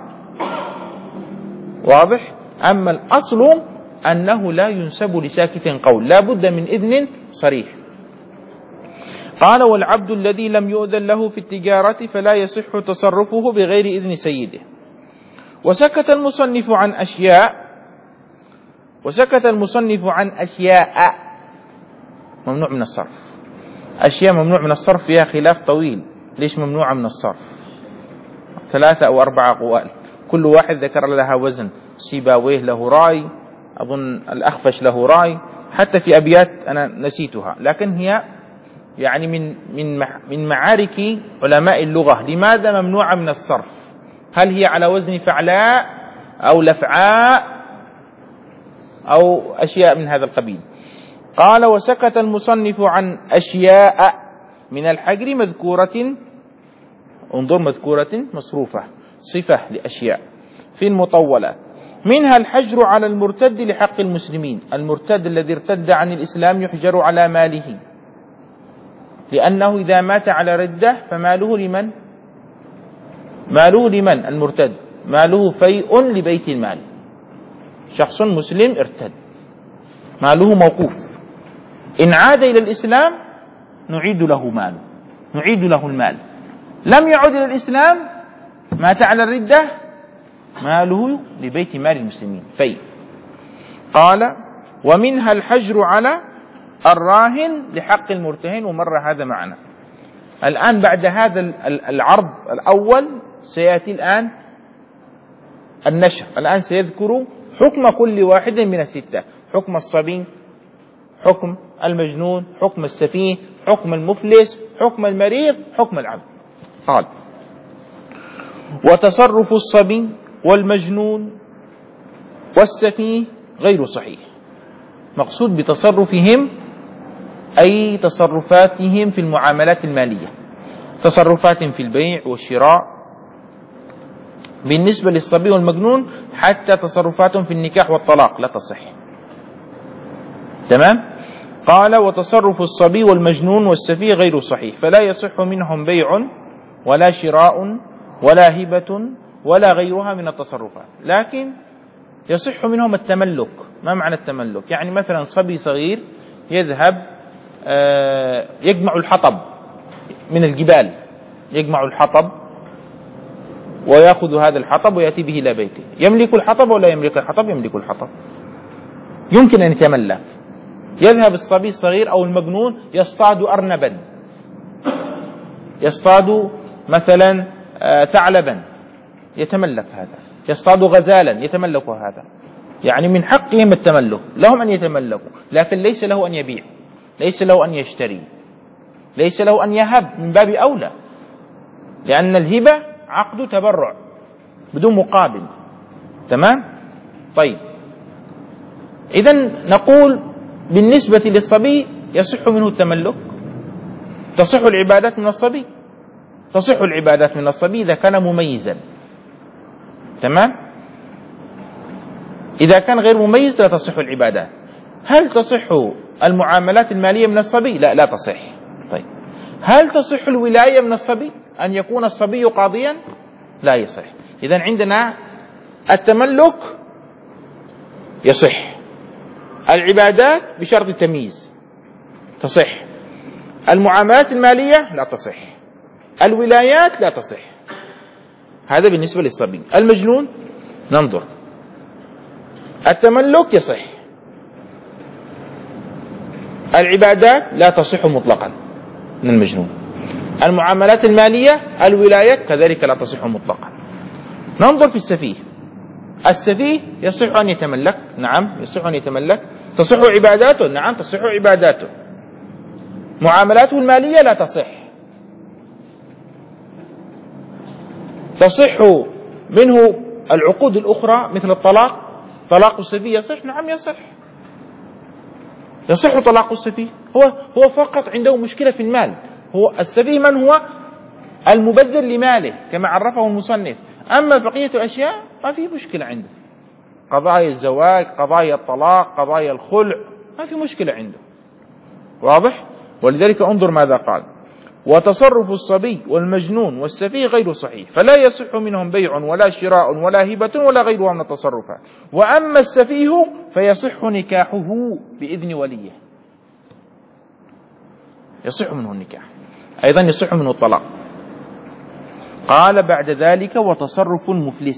واضح؟ أما الأصل أنه لا ينسب لساكت قول، لا بد من إذن صريح. قال والعبد الذي لم يؤذن له في التجارة فلا يصح تصرفه بغير إذن سيده. وسكت المصنف عن أشياء وسكت المصنف عن أشياء ممنوع من الصرف. أشياء ممنوع من الصرف فيها خلاف طويل، ليش ممنوعة من الصرف؟ ثلاثة أو أربعة أقوال، كل واحد ذكر لها وزن. سيباويه له رأي، أظن الأخفش له رأي، حتى في أبيات أنا نسيتها، لكن هي يعني من من من معارك علماء اللغة. لماذا ممنوعة من الصرف؟ هل هي على وزن فعلاء أو لفعاء أو أشياء من هذا القبيل؟ قال وسكت المصنف عن أشياء من الحجر مذكورة، انظر مذكورة مصروفة صفة لأشياء في المطولات، منها الحجر على المرتد لحق المسلمين. المرتد الذي ارتد عن الإسلام يحجر على ماله، لأنه إذا مات على ردة فماله لمن؟ ماله لمن؟ المرتد ماله فيء لبيت المال. شخص مسلم ارتد ماله موقوف، إن عاد إلى الإسلام نعيد له ماله، نعيد له المال، لم يعد إلى الإسلام مات على الردة ماله لبيت مال المسلمين في. قال ومنها الحجر على الراهن لحق المرتهن، ومر هذا معنا. الآن بعد هذا العرض الأول سيأتي الآن النشر. الآن سيذكر حكم كل واحد من الستة: حكم الصبي، حكم المجنون، حكم السفيه، حكم المفلس، حكم المريض، حكم العبد. قال وتصرف الصبي والمجنون والسفيه غير صحيح. مقصود بتصرفهم أي تصرفاتهم في المعاملات المالية، تصرفات في البيع والشراء بالنسبة للصبي والمجنون، حتى تصرفاتهم في النكاح والطلاق لا تصح. تمام. قال وتصرف الصبي والمجنون والسفيه غير صحيح، فلا يصح منهم بيع ولا شراء ولا هبة ولا غيرها من التصرفات، لكن يصح منهم التملك. ما معنى التملك؟ يعني مثلا صبي صغير يذهب يجمع الحطب من الجبال، يجمع الحطب ويأخذ هذا الحطب ويأتي به إلى بيته. يملك الحطب ولا يملك الحطب؟ يملك الحطب، يمكن أن يتملك. يذهب الصبي الصغير أو المجنون يصطاد أرنبا، يصطاد مثلا ثعلبا، يتملك هذا. يصطاد غزالا، يتملك هذا. يعني من حقهم التملك، لهم أن يتملكوا، لكن ليس له أن يبيع، ليس له أن يشتري، ليس له أن يهب، من باب أولى، لأن الهبة عقد تبرع بدون مقابل. تمام. طيب، إذن نقول بالنسبة للصبي يصح منه التملك، تصح العبادات من الصبي، تصح العبادات من الصبي إذا كان مميزا. تمام. إذا كان غير مميز لا تصح العبادات. هل تصح المعاملات المالية من الصبي؟ لا، لا تصح. طيب، هل تصح الولاية من الصبي، أن يكون الصبي قاضيا؟ لا يصح. إذن عندنا التملك يصح، العبادات بشرط التمييز تصح، المعاملات المالية لا تصح، الولايات لا تصح. هذا بالنسبة للصبي. المجنون ننظر، التملك يصح، العبادات لا تصح مطلقا من المجنون، المعاملات المالية الولايات كذلك لا تصح مطلقا. ننظر في السفيه. السفيه يصح أن يتملك، نعم يصح أن يتملك. تصح عباداته، نعم تصح عباداته. معاملاته المالية لا تصح. تصح منه العقود الأخرى مثل الطلاق. طلاق السفيه يصح، نعم يصح، يصح طلاق السفيه. هو هو فقط عنده مشكلة في المال. هو السفيه من هو؟ المبذر لماله كما عرفه المصنف. أما بقية الأشياء ما في مشكلة عنده، قضايا الزواج، قضايا الطلاق، قضايا الخلع، ما في مشكلة عنده. واضح؟ ولذلك انظر ماذا قال: وتصرف الصبي والمجنون والسفيه غير صحيح، فلا يصح منهم بيع ولا شراء ولا هبة ولا غيرها من التصرفات. وأما السفيه فيصح نكاحه بإذن وليه، يصح منه النكاح، أيضا يصح منه الطلاق. قال بعد ذلك: وتصرف المفلس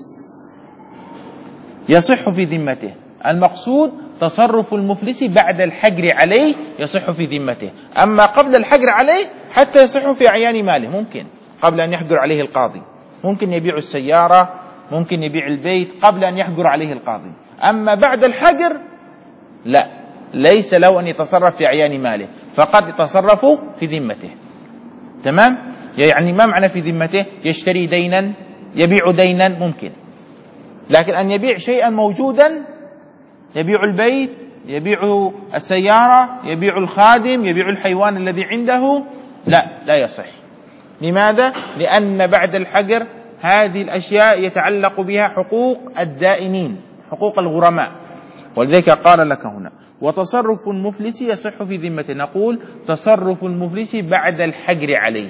يصح في ذمته. المقصود تصرف المفلس بعد الحجر عليه يصح في ذمته. أما قبل الحجر عليه حتى يصح في أعيان ماله، ممكن قبل أن يحجر عليه القاضي، ممكن يبيع السيارة، ممكن يبيع البيت قبل أن يحجر عليه القاضي. أما بعد الحجر لا، ليس له أن يتصرف في أعيان ماله، فقد يتصرف في ذمته. تمام؟ يعني ما معنى في ذمته؟ يشتري دينا، يبيع دينا ممكن، لكن أن يبيع شيئا موجودا، يبيع البيت، يبيع السيارة، يبيع الخادم، يبيع الحيوان الذي عنده، لا لا يصح. لماذا؟ لأن بعد الحجر هذه الأشياء يتعلق بها حقوق الدائنين، حقوق الغرماء. ولذلك قال لك هنا: وتصرف المفلس يصح في ذمته. نقول تصرف المفلس بعد الحجر عليه،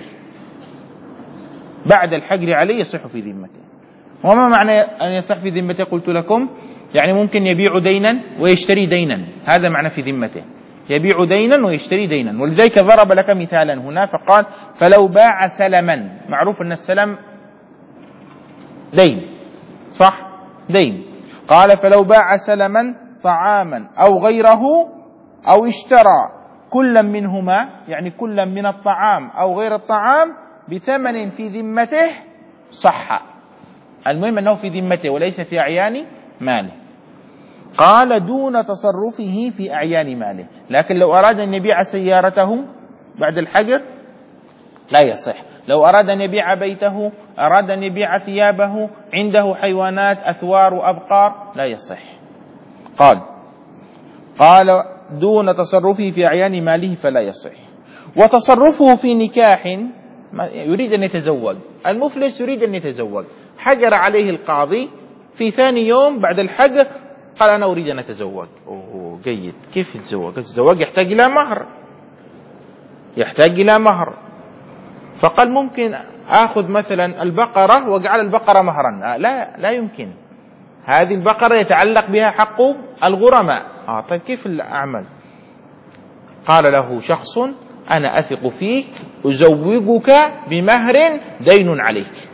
بعد الحجر عليه يصح في ذمته. وما معنى أن يصح في ذمته؟ قلت لكم يعني ممكن يبيع دينا ويشتري دينا، هذا معنى في ذمته. يبيع دينا ويشتري دينا. ولذلك ضرب لك مثالا هنا فقال فلو باع سلما، معروف أن السلم دين، صح؟ دين. قال فلو باع سلما طعاما أو غيره أو اشترى كلا منهما، يعني كلا من الطعام أو غير الطعام بثمن في ذمته صح. المهم أنه في ذمته وليس في أعيان ماله. قال دون تصرفه في أعيان ماله. لكن لو أراد أن يبيع سيارته بعد الحجر لا يصح. لو أراد أن يبيع بيته، أراد أن يبيع ثيابه، عنده حيوانات أثوار وأبقار، لا يصح. قال قال دون تصرفه في أعيان ماله فلا يصح. وتصرفه في نكاح، يريد أن يتزوج، المفلس يريد أن يتزوج، حجر عليه القاضي في ثاني يوم بعد الحجر قال أنا أريد أن أتزوج. أوه جيد، كيف يتزوج؟ الزواج يحتاج إلى مهر، يحتاج إلى مهر. فقال ممكن آخذ مثلا البقرة وجعل البقرة مهرا. لا لا يمكن، هذه البقرة يتعلق بها حق الغرماء. آه طيب كيف الأعمل؟ قال له شخص أنا أثق فيك أزوجك بمهر دين عليك.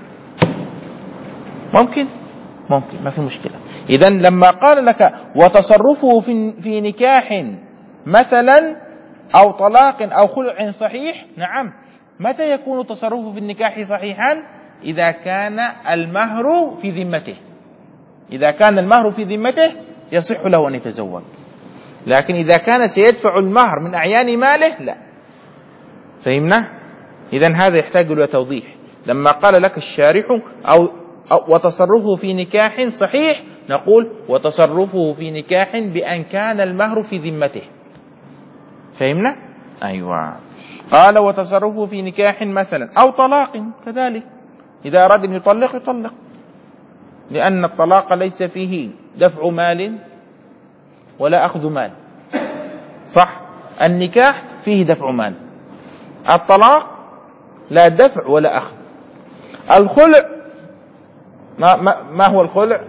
ممكن ممكن ما في مشكلة. إذن لما قال لك وتصرفه في, في نكاح مثلا أو طلاق أو خلع صحيح، نعم. متى يكون تصرفه في النكاح صحيحا؟ إذا كان المهر في ذمته. إذا كان المهر في ذمته يصح له أن يتزوج. لكن إذا كان سيدفع المهر من أعيان ماله لا. فهمنا؟ إذن هذا يحتاج إلى توضيح. لما قال لك الشارح أو, أو وتصرفه في نكاح صحيح، نقول وتصرفه في نكاح بأن كان المهر في ذمته. فهمنا؟ أيوة. قال وتصرفه في نكاح مثلا أو طلاق كذلك، إذا أراد أن يطلق يطلق، لأن الطلاق ليس فيه دفع مال ولا أخذ مال، صح؟ النكاح فيه دفع مال، الطلاق لا دفع ولا أخذ. الخلع ما, ما, ما هو الخلع؟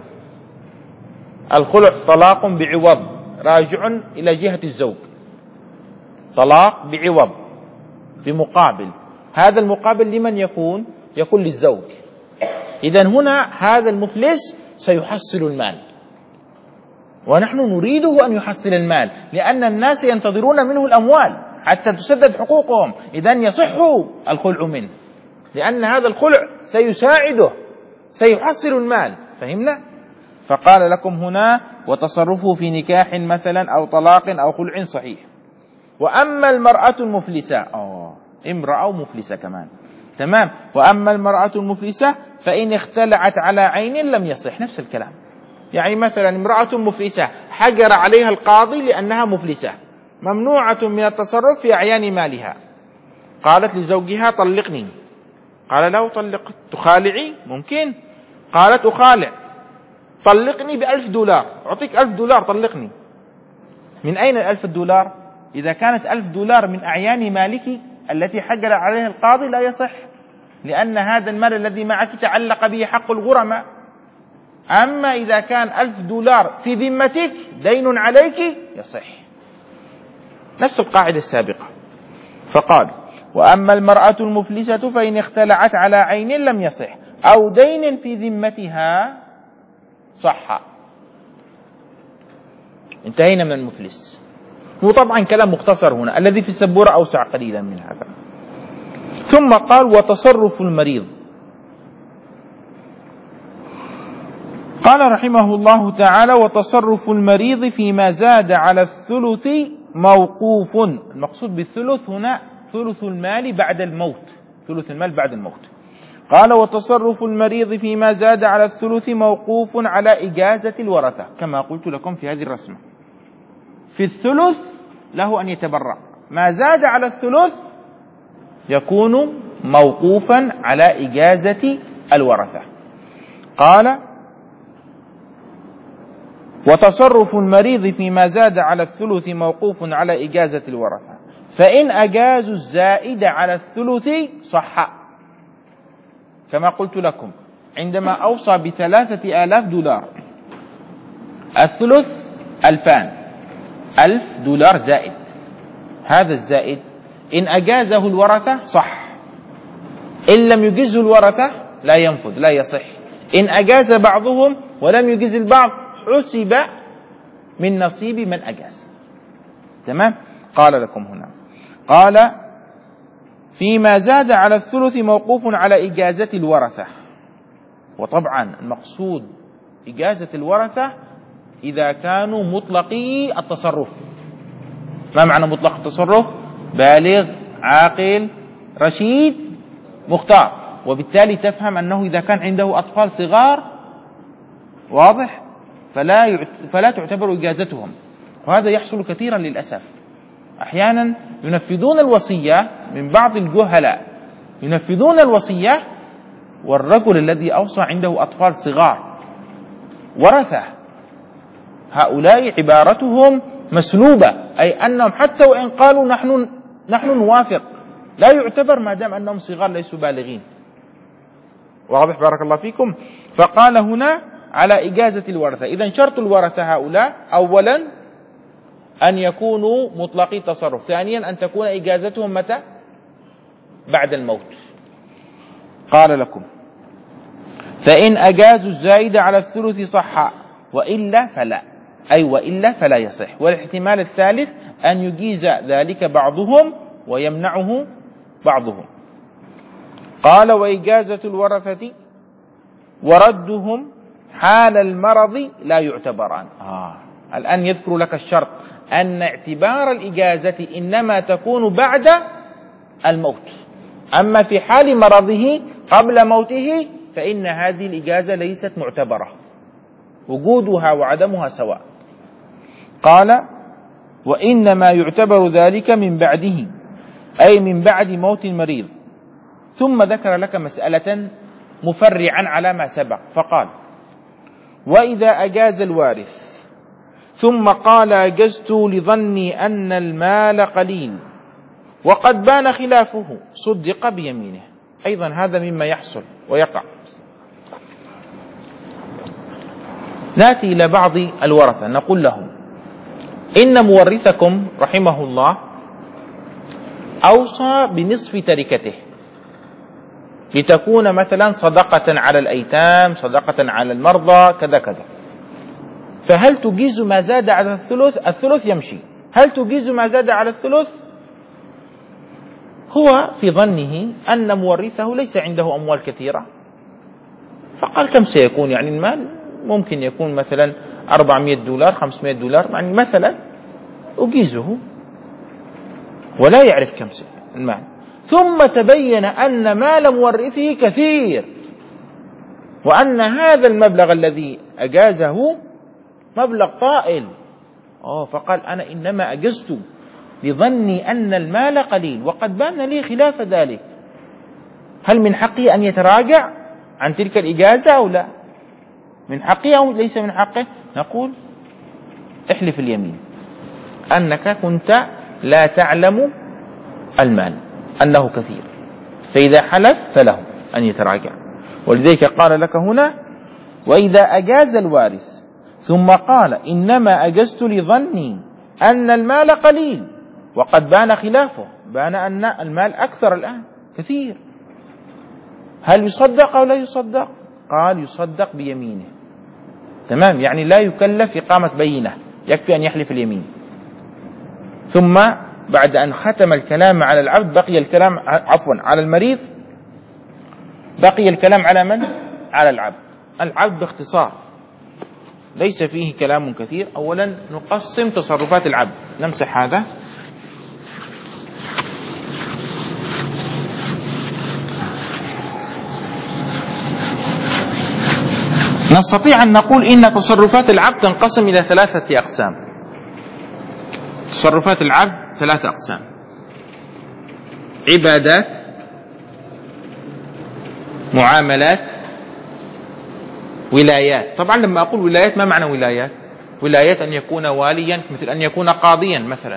الخلع طلاق بعوض راجع إلى جهة الزوج، طلاق بعوض بمقابل. هذا المقابل لمن يكون؟ يكون للزوج. إذن هنا هذا المفلس سيحصل المال، ونحن نريده أن يحصل المال، لأن الناس ينتظرون منه الأموال حتى تسدد حقوقهم. إذن يصح الخلع منه، لأن هذا الخلع سيساعده، سيحصل المال. فهمنا؟ فقال لكم هنا وتصرفه في نكاح مثلا أو طلاق أو خلع صحيح. وأما المرأة المفلسة، أوه امرأة مفلسة كمان، تمام. وأما المرأة المفلسة فإن اختلعت على عين لم يصح. نفس الكلام. يعني مثلا امرأة مفلسة حجر عليها القاضي لأنها مفلسة، ممنوعة من التصرف في أعيان مالها. قالت لزوجها طلقني، قال لا أطلق. تخالعي؟ ممكن. قالت أخالع. طلقني بألف دولار، أعطيك ألف دولار طلقني. من أين الألف دولار؟ إذا كانت ألف دولار من أعيان مالك التي حجر عليها القاضي لا يصح، لأن هذا المال الذي معك تعلق به حق الغرماء. أما إذا كان ألف دولار في ذمتك دين عليك يصح. نفس القاعدة السابقة. فقال وأما المرأة المفلسة فإن اختلعت على عين لم يصح أو دين في ذمتها صح. انتهينا من المفلس. وطبعا كلام مختصر هنا، الذي في السبورة أوسع قليلا من هذا. ثم قال وتصرف المريض. قال رحمه الله تعالى وتصرف المريض فيما زاد على الثلث موقوف. المقصود بالثلث هنا ثلث المال بعد الموت، ثلث المال بعد الموت. قال وتصرف المريض فيما زاد على الثلث موقوف على إجازة الورثة، كما قلت لكم في هذه الرسمة. في الثلث له أن يتبرع، ما زاد على الثلث يكون موقوفا على إجازة الورثة. قال وتصرف المريض فيما زاد على الثلث موقوف على إجازة الورثة، فإن أجازوا الزائد على الثلث صح. كما قلت لكم عندما أوصى بثلاثة آلاف دولار، الثلث ألفان، ألف دولار زائد، هذا الزائد إن أجازه الورثة صح، إن لم يجزه الورثة لا ينفذ لا يصح. إن أجاز بعضهم ولم يجز البعض حسب من نصيب من أجاز. تمام. قال لكم هنا قال فيما زاد على الثلث موقوف على إجازة الورثة. وطبعا المقصود إجازة الورثة إذا كانوا مطلقي التصرف. ما معنى مطلق التصرف؟ بالغ عاقل رشيد مختار. وبالتالي تفهم أنه إذا كان عنده أطفال صغار واضح فلا فلا تعتبر إجازتهم. وهذا يحصل كثيرا للأسف. أحيانا ينفذون الوصية من بعض الجهلاء، ينفذون الوصية والرجل الذي أوصى عنده أطفال صغار ورثة، هؤلاء عبارتهم مسلوبة، أي أنهم حتى وإن قالوا نحن نحن نوافق لا يعتبر ما دام أنهم صغار ليسوا بالغين. واضح بارك الله فيكم. فقال هنا على إجازة الورثة. إذن شرط الورثة هؤلاء أولا أن يكونوا مطلقي تصرف، ثانيا أن تكون إجازتهم متى؟ بعد الموت. قال لكم فإن أجازوا الزائد على الثلث صح وإلا فلا، أي وإلا فلا يصح. والاحتمال الثالث أن يجيز ذلك بعضهم ويمنعه بعضهم. قال وإجازة الورثة وردهم حال المرض لا يعتبران. آه. الآن يذكر لك الشرط أن اعتبار الإجازة إنما تكون بعد الموت، أما في حال مرضه قبل موته فإن هذه الإجازة ليست معتبرة، وجودها وعدمها سواء. قال وإنما يعتبر ذلك من بعده، أي من بعد موت المريض. ثم ذكر لك مسألة مفرعا على ما سبق فقال وإذا أجاز الوارث ثم قال أجزت لظني أن المال قليل وقد بان خلافه صدق بيمينه. أيضا هذا مما يحصل ويقع. نأتي إلى بعض الورثة نقول لهم إن مورثكم رحمه الله أوصى بنصف تركته لتكون مثلا صدقة على الأيتام، صدقة على المرضى، كذا كذا. فهل تجيز ما زاد على الثلث؟ الثلث يمشي. هل تجيز ما زاد على الثلث؟ هو في ظنه أن مورثه ليس عنده أموال كثيرة، فقال كم سيكون يعني المال؟ ممكن يكون مثلا أربعمائة دولار خمسمائة دولار يعني مثلا، أجيزه ولا يعرف كم سيكون المال. ثم تبين أن مال مورثه كثير وأن هذا المبلغ الذي أجازه مبلغ طائل. أوه فقال أنا إنما أجزت لظني أن المال قليل وقد بان لي خلاف ذلك. هل من حقه أن يتراجع عن تلك الإجازة أو لا؟ من حقه أو ليس من حقه؟ نقول احلف اليمين أنك كنت لا تعلم المال أنه كثير، فإذا حلف فله أن يتراجع. ولذلك قال لك هنا وإذا أجاز الوارث ثم قال إنما أجزت لظني أن المال قليل وقد بان خلافه، بان أن المال أكثر الآن كثير، هل يصدق أو لا يصدق؟ قال يصدق بيمينه. تمام، يعني لا يكلف إقامة بينة، يكفي أن يحلف اليمين. ثم بعد أن ختم الكلام على العبد بقي الكلام عفوا على المريض، بقي الكلام على من؟ على العبد. العبد باختصار ليس فيه كلام كثير. أولا نقسم تصرفات العبد، نمسح هذا. نستطيع أن نقول إن تصرفات العبد تنقسم إلى ثلاثة أقسام. تصرفات العبد ثلاثة أقسام: عبادات، معاملات، ولايات. طبعا لما أقول ولايات ما معنى ولايات؟ ولايات أن يكون واليا، مثل أن يكون قاضيا مثلا،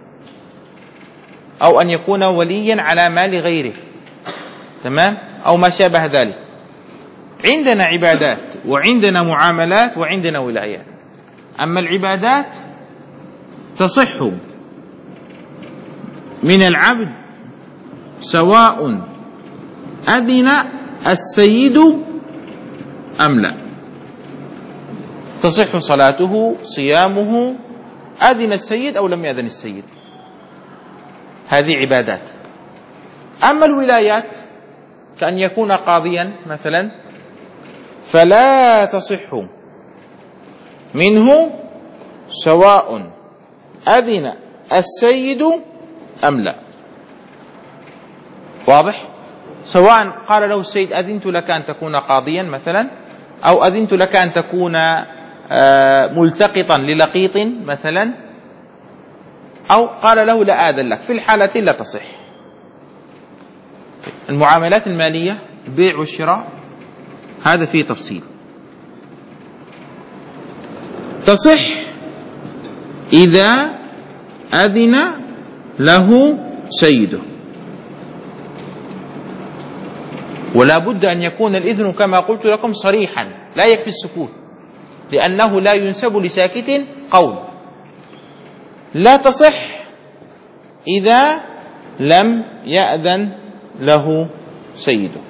أو أن يكون وليا على مال غيره، تمام، أو ما شابه ذلك. عندنا عبادات وعندنا معاملات وعندنا ولايات. أما العبادات تصح من العبد سواء أذن السيد أم لا، تصح صلاته صيامه أذن السيد أو لم يأذن السيد، هذه عبادات. أما الولايات كأن يكون قاضيا مثلا فلا تصح منه سواء أذن السيد أم لا. واضح؟ سواء قال له السيد أذنت لك أن تكون قاضيا مثلا، أو أذنت لك أن تكون ملتقطا للقيط مثلا، أو قال له لا آذن لك، في الحالة لا تصح. المعاملات المالية البيع والشراء هذا فيه تفصيل. تصح إذا أذن له سيده، ولا بد أن يكون الإذن كما قلت لكم صريحا، لا يكفي السكوت، لأنه لا ينسب لساكت قول. لا تصح إذا لم يأذن له سيده.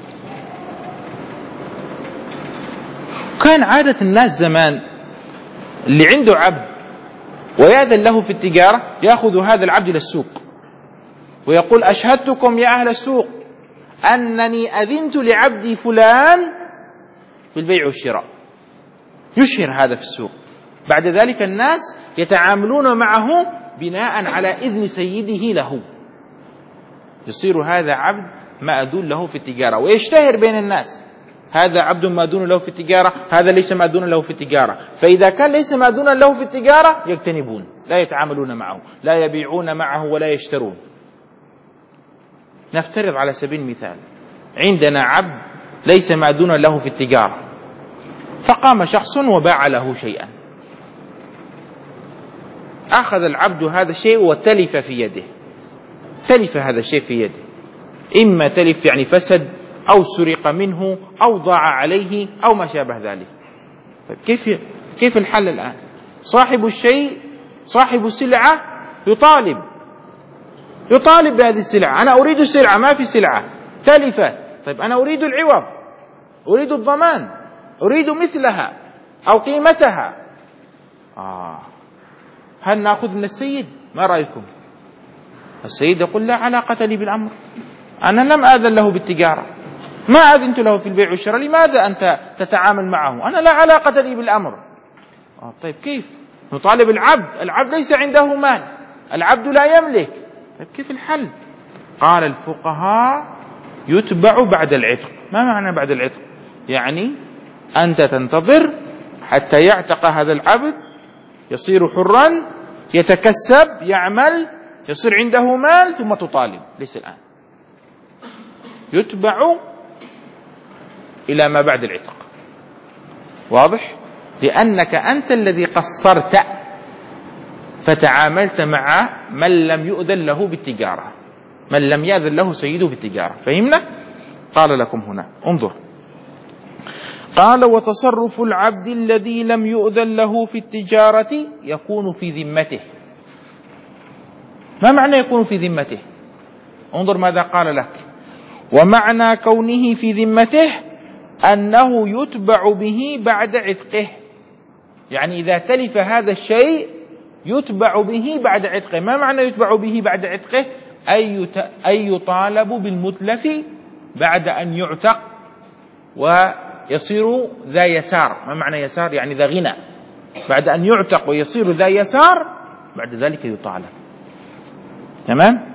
كان عادة الناس زمان اللي عنده عبد ويأذن له في التجارة يأخذ هذا العبد إلى السوق ويقول أشهدتكم يا أهل السوق أنني أذنت لعبدي فلان بالبيع والشراء، يشهر هذا في السوق. بعد ذلك الناس يتعاملون معه بناء على إذن سيده له، يصير هذا عبد مأذون له في التجارة ويشتهر بين الناس، هذا عبد مأذون له في التجارة، هذا ليس مأذون له في التجارة. فإذا كان ليس مأذون له في التجارة يجتنبون، لا يتعاملون معه، لا يبيعون معه ولا يشترون. نفترض على سبيل المثال عندنا عبد ليس مأذون له في التجارة، فقام شخص وباع له شيئا، أخذ العبد هذا الشيء وتلف في يده، تلف هذا الشيء في يده، إما تلف يعني فسد أو سرق منه أو ضاع عليه أو ما شابه ذلك. كيف كيف الحل الآن؟ صاحب الشيء صاحب السلعة يطالب يطالب بهذه السلعة، أنا أريد السلعة ما في سلعة تلفت، طيب أنا أريد العوض، أريد الضمان، أريد مثلها أو قيمتها. آه. هل نأخذ من السيد؟ ما رأيكم؟ السيد يقول لا علاقة لي بالأمر، أنا لم آذن له بالتجارة، ما أذنت له في البيع والشراء، لماذا أنت تتعامل معه؟ أنا لا علاقة لي بالأمر. آه طيب كيف؟ نطالب العبد، العبد ليس عنده مال، العبد لا يملك، طيب كيف الحل؟ قال الفقهاء يتبع بعد العتق. ما معنى بعد العتق؟ يعني أنت تنتظر حتى يعتق هذا العبد، يصير حرا، يتكسب، يعمل، يصير عنده مال، ثم تطالب، ليس الآن. يتبع إلى ما بعد العتق. واضح؟ لأنك أنت الذي قصرت فتعاملت مع من لم يؤذن له بالتجارة، من لم يأذن له سيده بالتجارة. فهمنا؟ قال لكم هنا انظر، قال وتصرف العبد الذي لم يؤذن له في التجارة يكون في ذمته. ما معنى يكون في ذمته؟ انظر ماذا قال لك، ومعنى كونه في ذمته أنه يتبع به بعد عتقه، يعني إذا تلف هذا الشيء يتبع به بعد عتقه. ما معنى يتبع به بعد عتقه؟ أي يطالب بالمتلف بعد أن يعتق ويصير ذا يسار. ما معنى يسار؟ يعني ذا غنى. بعد أن يعتق ويصير ذا يسار بعد ذلك يطالب. تمام؟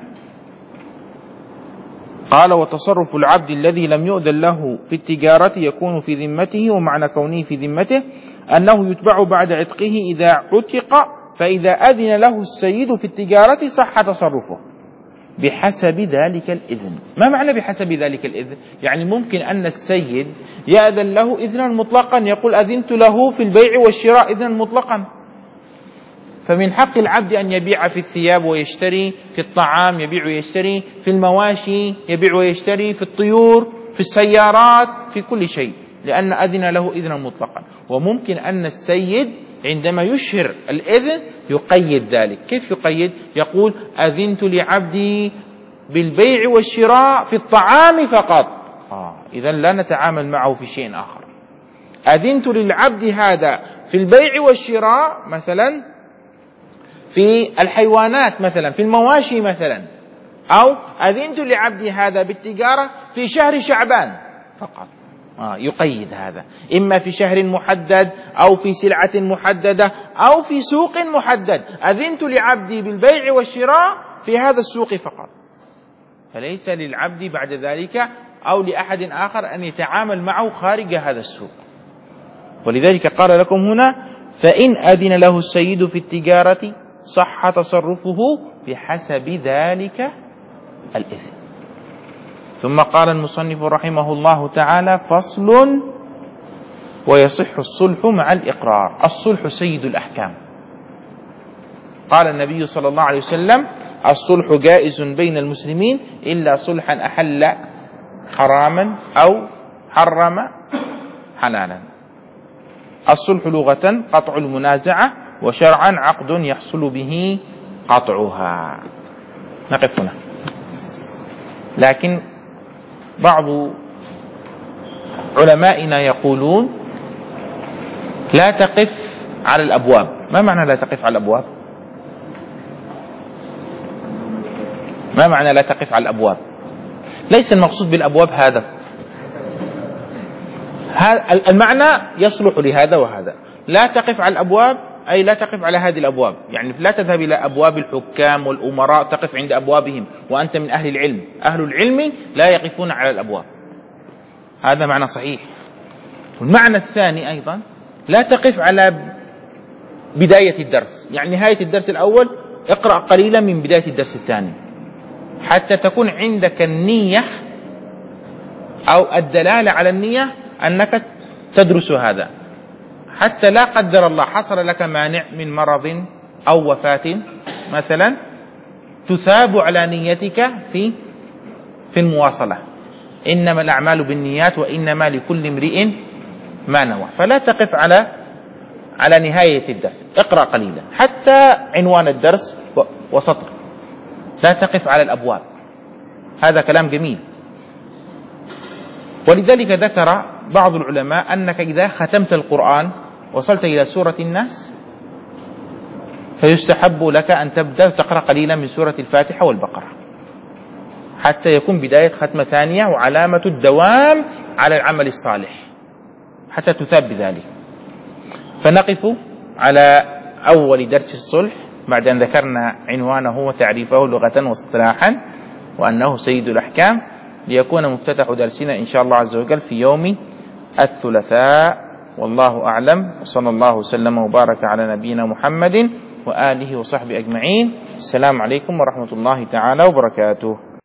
قال وتصرف العبد الذي لم يؤذن له في التجارة يكون في ذمته، ومعنى كونه في ذمته أنه يتبع بعد عتقه إذا عتق، فإذا أذن له السيد في التجارة صح تصرفه بحسب ذلك الإذن. ما معنى بحسب ذلك الإذن؟ يعني ممكن أن السيد يأذن له إذنا مطلقا، يقول أذنت له في البيع والشراء إذنا مطلقا، فمن حق العبد أن يبيع في الثياب ويشتري، في الطعام يبيع ويشتري، في المواشي يبيع ويشتري، في الطيور، في السيارات، في كل شيء، لأن أذن له إذنا مطلقا. وممكن أن السيد عندما يشهر الإذن يقيد ذلك. كيف يقيد؟ يقول أذنت لعبدي بالبيع والشراء في الطعام فقط. آه إذن لا نتعامل معه في شيء آخر. أذنت للعبد هذا في البيع والشراء مثلا في الحيوانات، مثلا في المواشي مثلا، أو أذنت لعبدي هذا بالتجارة في شهر شعبان فقط. آه يقيد هذا، إما في شهر محدد أو في سلعة محددة أو في سوق محدد. أذنت لعبدي بالبيع والشراء في هذا السوق فقط، فليس للعبد بعد ذلك أو لأحد آخر أن يتعامل معه خارج هذا السوق. ولذلك قال لكم هنا فإن أذن له السيد في التجارة صح تصرفه بحسب ذلك الإذن. ثم قال المصنف رحمه الله تعالى فصل ويصح الصلح مع الإقرار. الصلح سيد الأحكام. قال النبي صلى الله عليه وسلم الصلح جائز بين المسلمين إلا صلحا أحل حراما أو حرم حلالا. الصلح لغة قطع المنازعة، وشرعا عقد يحصل به قطعها. نقف هنا. لكن بعض علمائنا يقولون لا تقف على الأبواب. ما معنى لا تقف على الأبواب؟ ما معنى لا تقف على الأبواب؟ ليس المقصود بالأبواب هذا، المعنى يصلح لهذا وهذا. لا تقف على الأبواب أي لا تقف على هذه الأبواب، يعني لا تذهب إلى أبواب الحكام والأمراء تقف عند أبوابهم وأنت من أهل العلم. أهل العلم لا يقفون على الأبواب، هذا معنى صحيح. والمعنى الثاني أيضا لا تقف على بداية الدرس، يعني نهاية الدرس الأول اقرأ قليلا من بداية الدرس الثاني حتى تكون عندك النية أو الدلالة على النية أنك تدرس هذا، حتى لا قدر الله حصل لك مانع من مرض أو وفاة مثلا تثاب على نيتك في في المواصلة. إنما الأعمال بالنيات وإنما لكل امرئ ما نوى. فلا تقف على على نهاية الدرس، اقرأ قليلا حتى عنوان الدرس وسطر. لا تقف على الأبواب، هذا كلام جميل. ولذلك ذكر بعض العلماء أنك إذا ختمت القرآن وصلت إلى سورة الناس فيستحب لك أن تبدأ تقرأ قليلا من سورة الفاتحة والبقرة حتى يكون بداية ختمة ثانية وعلامة الدوام على العمل الصالح حتى تثاب بذلك. فنقف على أول درس الصلح بعد أن ذكرنا عنوانه وتعريفه لغة واصطلاحا وأنه سيد الأحكام، ليكون مفتتح درسنا إن شاء الله عز وجل في يوم الثلاثاء. والله أعلم، وصلى الله وسلم وبارك على نبينا محمد وآله وصحبه أجمعين. السلام عليكم ورحمة الله تعالى وبركاته.